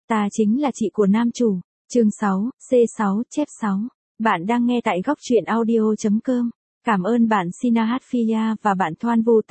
Ta chính là chị của nam chủ. Chương 6, C6, chép 6. Bạn đang nghe tại góc truyện audio.com. Cảm ơn bạn Sinahat Fia và bạn Thoan Vu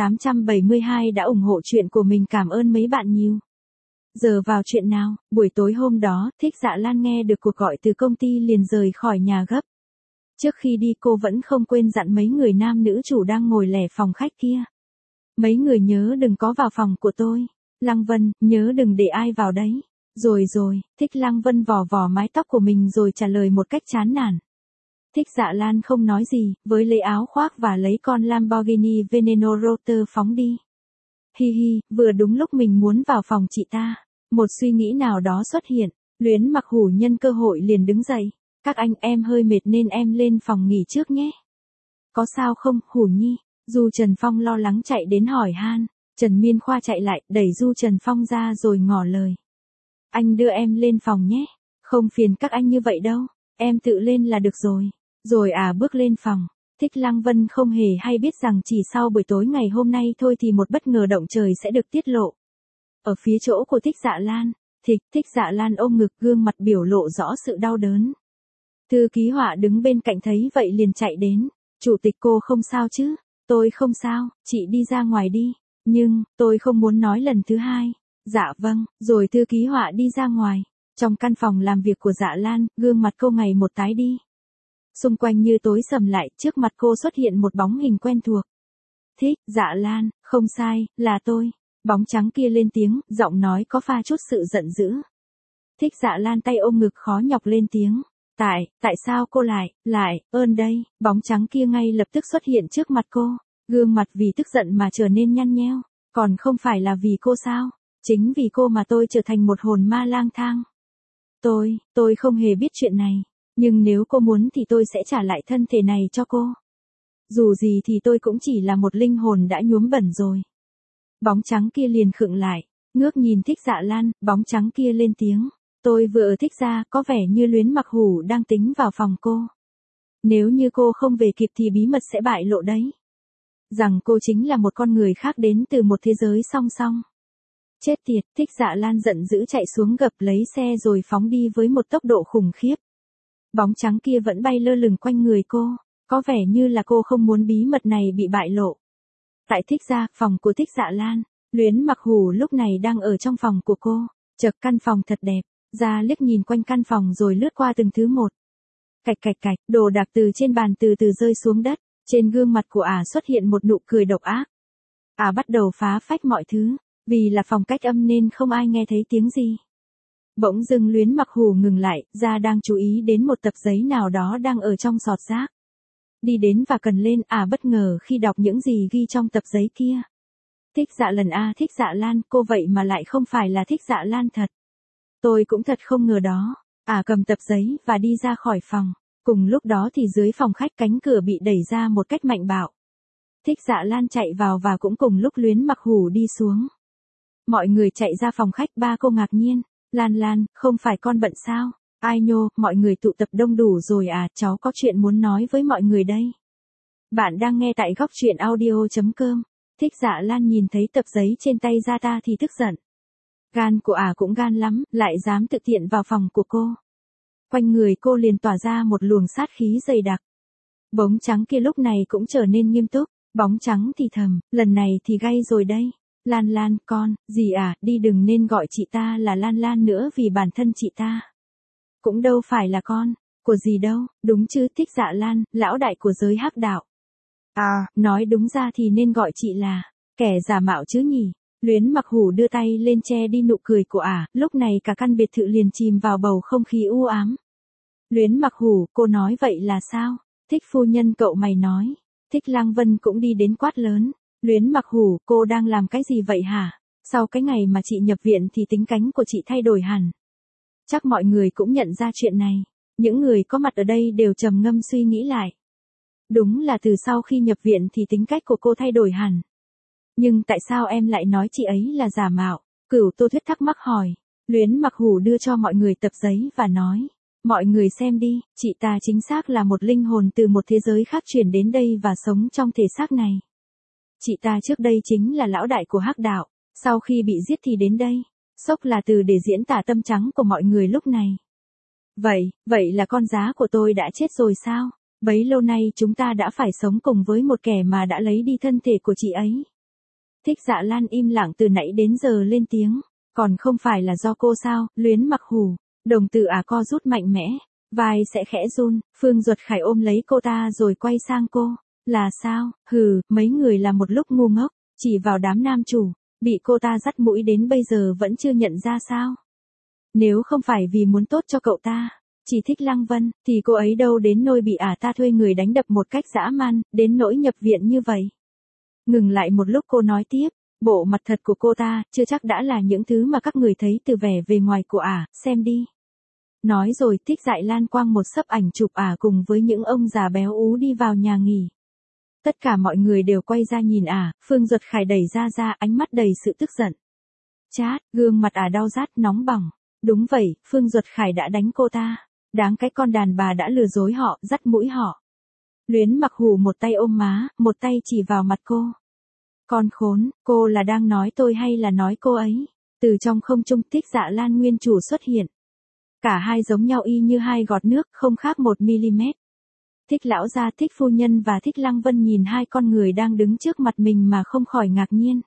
872 đã ủng hộ chuyện của mình. Cảm ơn mấy bạn nhiều. Giờ vào chuyện nào, buổi tối hôm đó, Thích Dạ Lan nghe được cuộc gọi từ công ty liền rời khỏi nhà gấp. Trước khi đi cô vẫn không quên dặn mấy người nam nữ chủ đang ngồi lẻ phòng khách kia. Mấy người nhớ đừng có vào phòng của tôi. Lăng Vân, nhớ đừng để ai vào đấy. Rồi, Thích Lăng Vân vò vò mái tóc của mình rồi trả lời một cách chán nản. Thích Dạ Lan không nói gì, với lấy áo khoác và lấy con Lamborghini Veneno Rotor phóng đi. Hi hi, vừa đúng lúc mình muốn vào phòng chị ta. Một suy nghĩ nào đó xuất hiện, Luyến Mặc Hủ nhân cơ hội liền đứng dậy. Các anh, em hơi mệt nên em lên phòng nghỉ trước nhé. Có sao không, Hủ Nhi? Du Trần Phong lo lắng chạy đến hỏi han. Trần Miên Khoa chạy lại, đẩy Du Trần Phong ra rồi ngỏ lời. Anh đưa em lên phòng nhé. Không phiền các anh như vậy đâu, em tự lên là được rồi. Rồi bước lên phòng. Thích Lăng Vân không hề hay biết rằng chỉ sau buổi tối ngày hôm nay thôi thì một bất ngờ động trời sẽ được tiết lộ. Ở phía chỗ của Thích Dạ Lan, Thích Dạ Lan ôm ngực, gương mặt biểu lộ rõ sự đau đớn. Thư ký Họa đứng bên cạnh thấy vậy liền chạy đến. Chủ tịch, cô không sao chứ? Tôi không sao, chị đi ra ngoài đi. Nhưng, tôi không muốn nói lần thứ hai. Dạ vâng, rồi thư ký Họa đi ra ngoài. Trong căn phòng làm việc của Dạ Lan, gương mặt cô ngày một tái đi. Xung quanh như tối sầm lại, trước mặt cô xuất hiện một bóng hình quen thuộc. Thích Dạ Lan, không sai, là tôi. Bóng trắng kia lên tiếng, giọng nói có pha chút sự giận dữ. Thích Dạ Lan tay ôm ngực khó nhọc lên tiếng. Tại sao cô lại, ơn đây, bóng trắng kia ngay lập tức xuất hiện trước mặt cô. Gương mặt vì tức giận mà trở nên nhăn nheo. Còn không phải là vì cô sao? Chính vì cô mà tôi trở thành một hồn ma lang thang. Tôi không hề biết chuyện này. Nhưng nếu cô muốn thì tôi sẽ trả lại thân thể này cho cô. Dù gì thì tôi cũng chỉ là một linh hồn đã nhuốm bẩn rồi. Bóng trắng kia liền khựng lại, ngước nhìn Thích Dạ Lan, bóng trắng kia lên tiếng. Tôi vừa thích ra, có vẻ như Luyến Mặc Hủ đang tính vào phòng cô. Nếu như cô không về kịp thì bí mật sẽ bại lộ đấy. Rằng cô chính là một con người khác đến từ một thế giới song song. Chết tiệt, Thích Dạ Lan giận dữ chạy xuống gập lấy xe rồi phóng đi với một tốc độ khủng khiếp. Bóng trắng kia vẫn bay lơ lửng quanh người cô, có vẻ như là cô không muốn bí mật này bị bại lộ. Tại Thích gia, phòng của Thích Dạ Lan, Luyến Mặc Hủ lúc này đang ở trong phòng của cô. Chật, căn phòng thật đẹp, ra liếc nhìn quanh căn phòng rồi lướt qua từng thứ một. Cạch, đồ đạc từ trên bàn từ từ rơi xuống đất, trên gương mặt của xuất hiện một nụ cười độc ác. Bắt đầu phá phách mọi thứ, vì là phòng cách âm nên không ai nghe thấy tiếng gì. Bỗng dưng Luyến Mặc Hủ ngừng lại, ra đang chú ý đến một tập giấy nào đó đang ở trong sọt rác. Đi đến và cần lên, bất ngờ khi đọc những gì ghi trong tập giấy kia. Thích Dạ Lần Thích Dạ Lan, cô vậy mà lại không phải là Thích Dạ Lan thật. Tôi cũng thật không ngờ đó. Cầm tập giấy và đi ra khỏi phòng. Cùng lúc đó thì dưới phòng khách cánh cửa bị đẩy ra một cách mạnh bạo. Thích Dạ Lan chạy vào và cũng cùng lúc Luyến Mặc Hủ đi xuống. Mọi người chạy ra phòng khách, ba cô ngạc nhiên. Lan, không phải con bận sao? Ai nhô, mọi người tụ tập đông đủ rồi cháu có chuyện muốn nói với mọi người đây. Bạn đang nghe tại góc truyện audio.com. Thích Dạ Lan nhìn thấy tập giấy trên tay ra ta thì tức giận. Gan của cũng gan lắm, lại dám tự tiện vào phòng của cô. Quanh người cô liền tỏa ra một luồng sát khí dày đặc. Bóng trắng kia lúc này cũng trở nên nghiêm túc, bóng trắng thì thầm, lần này thì gay rồi đây. Lan, con, gì đi đừng nên gọi chị ta là Lan nữa vì bản thân chị ta cũng đâu phải là con của gì đâu, đúng chứ Thích Dạ Lan, lão đại của giới hắc đạo. Nói đúng ra thì nên gọi chị là kẻ giả mạo chứ nhỉ. Luyến Mặc Hủ đưa tay lên che đi nụ cười của lúc này cả căn biệt thự liền chìm vào bầu không khí u ám. Luyến Mặc Hủ, cô nói vậy là sao? Thích phu nhân cậu mày nói. Thích Lăng Vân cũng đi đến quát lớn. Luyến Mặc Hủ, cô đang làm cái gì vậy hả? Sau cái ngày mà chị nhập viện thì tính cánh của chị thay đổi hẳn. Chắc mọi người cũng nhận ra chuyện này. Những người có mặt ở đây đều trầm ngâm suy nghĩ lại. Đúng là từ sau khi nhập viện thì tính cách của cô thay đổi hẳn. Nhưng tại sao em lại nói chị ấy là giả mạo? Cửu Tô Thuyết thắc mắc hỏi. Luyến Mặc Hủ đưa cho mọi người tập giấy và nói. Mọi người xem đi, chị ta chính xác là một linh hồn từ một thế giới khác chuyển đến đây và sống trong thể xác này. Chị ta trước đây chính là lão đại của hắc đạo, sau khi bị giết thì đến đây. Sốc là từ để diễn tả tâm trắng của mọi người lúc này. Vậy là con giá của tôi đã chết rồi sao? Bấy lâu nay chúng ta đã phải sống cùng với một kẻ mà đã lấy đi thân thể của chị ấy. Thích Dạ Lan im lặng từ nãy đến giờ lên tiếng. Còn không phải là do cô sao? Luyến Mặc Hủ. Đồng tử co rút mạnh mẽ. Vai sẽ khẽ run. Phương Duật Khải ôm lấy cô ta rồi quay sang cô. Là sao? Mấy người là một lúc ngu ngốc. Chỉ vào đám nam chủ. Bị cô ta dắt mũi đến bây giờ vẫn chưa nhận ra sao? Nếu không phải vì muốn tốt cho cậu ta, chỉ thích Lăng Vân, thì cô ấy đâu đến nỗi bị ta thuê người đánh đập một cách dã man, đến nỗi nhập viện như vậy. Ngừng lại một lúc cô nói tiếp, bộ mặt thật của cô ta, chưa chắc đã là những thứ mà các người thấy từ vẻ về ngoài của xem đi. Nói rồi Thích Dạ Lan quang một xấp ảnh chụp cùng với những ông già béo ú đi vào nhà nghỉ. Tất cả mọi người đều quay ra nhìn Phương Duật Khải đẩy ra ánh mắt đầy sự tức giận. Chát, gương mặt đau rát nóng bỏng. Đúng vậy, Phương Duật Khải đã đánh cô ta. Đáng cái con đàn bà đã lừa dối họ, dắt mũi họ. Luyến Mặc Hủ một tay ôm má, một tay chỉ vào mặt cô. Con khốn, cô là đang nói tôi hay là nói cô ấy? Từ trong không trung Thích Dạ Lan nguyên chủ xuất hiện. Cả hai giống nhau y như hai gọt nước, không khác 1mm. Thích lão gia, Thích phu nhân và Thích Lăng Vân nhìn hai con người đang đứng trước mặt mình mà không khỏi ngạc nhiên.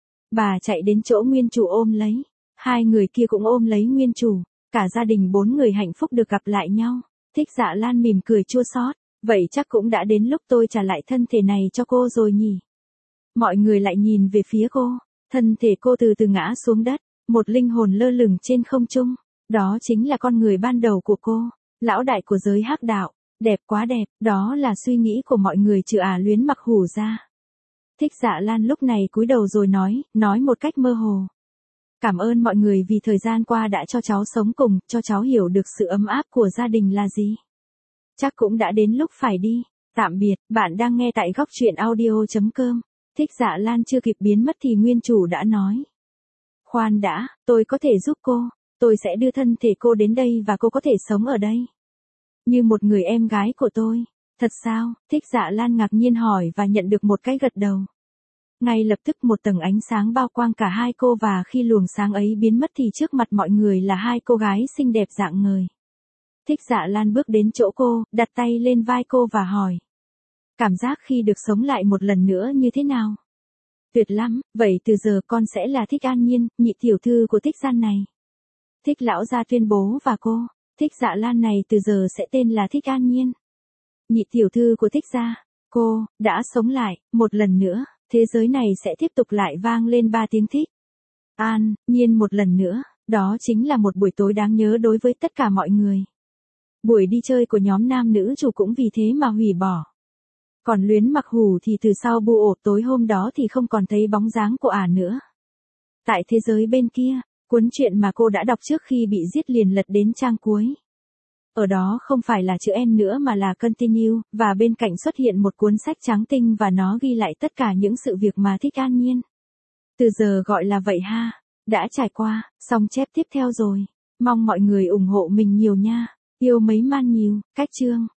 Bà chạy đến chỗ nguyên chủ ôm lấy. Hai người kia cũng ôm lấy nguyên chủ. Cả gia đình 4 người hạnh phúc được gặp lại nhau. Thích Dạ Lan mỉm cười chua xót. Vậy chắc cũng đã đến lúc tôi trả lại thân thể này cho cô rồi nhỉ? Mọi người lại nhìn về phía cô. Thân thể cô từ từ ngã xuống đất. Một linh hồn lơ lửng trên không trung. Đó chính là con người ban đầu của cô. Lão đại của giới hắc đạo. Đẹp quá đẹp. Đó là suy nghĩ của mọi người trừ Luyến Mặc Hủ ra. Thích Dạ Lan lúc này cúi đầu rồi nói một cách mơ hồ. Cảm ơn mọi người vì thời gian qua đã cho cháu sống cùng, cho cháu hiểu được sự ấm áp của gia đình là gì. Chắc cũng đã đến lúc phải đi. Tạm biệt, bạn đang nghe tại góc truyện audio.com. Thích Dạ Lan chưa kịp biến mất thì nguyên chủ đã nói. Khoan đã, tôi có thể giúp cô. Tôi sẽ đưa thân thể cô đến đây và cô có thể sống ở đây. Như một người em gái của tôi. Thật sao? Thích Dạ Lan ngạc nhiên hỏi và nhận được một cái gật đầu. Ngay lập tức một tầng ánh sáng bao quang cả hai cô và khi luồng sáng ấy biến mất thì trước mặt mọi người là hai cô gái xinh đẹp rạng ngời. Thích Dạ Lan bước đến chỗ cô, đặt tay lên vai cô và hỏi. Cảm giác khi được sống lại một lần nữa như thế nào? Tuyệt lắm, vậy từ giờ con sẽ là Thích An Nhiên, nhị tiểu thư của Thích Gian này. Thích lão gia tuyên bố và cô, Thích Dạ Lan này từ giờ sẽ tên là Thích An Nhiên. Nhị tiểu thư của Thích gia, cô, đã sống lại, một lần nữa. Thế giới này sẽ tiếp tục lại vang lên 3 tiếng Thích An Nhiên một lần nữa, đó chính là một buổi tối đáng nhớ đối với tất cả mọi người. Buổi đi chơi của nhóm nam nữ chủ cũng vì thế mà hủy bỏ. Còn Luyến Mặc Hủ thì từ sau bu ổ tối hôm đó thì không còn thấy bóng dáng của nữa. Tại thế giới bên kia, cuốn truyện mà cô đã đọc trước khi bị giết liền lật đến trang cuối. Ở đó không phải là chữ N nữa mà là continue, và bên cạnh xuất hiện một cuốn sách trắng tinh và nó ghi lại tất cả những sự việc mà Thích An Nhiên. Từ giờ gọi là vậy ha, đã trải qua, xong chép tiếp theo rồi. Mong mọi người ủng hộ mình nhiều nha. Yêu mấy man nhiều, cách chương.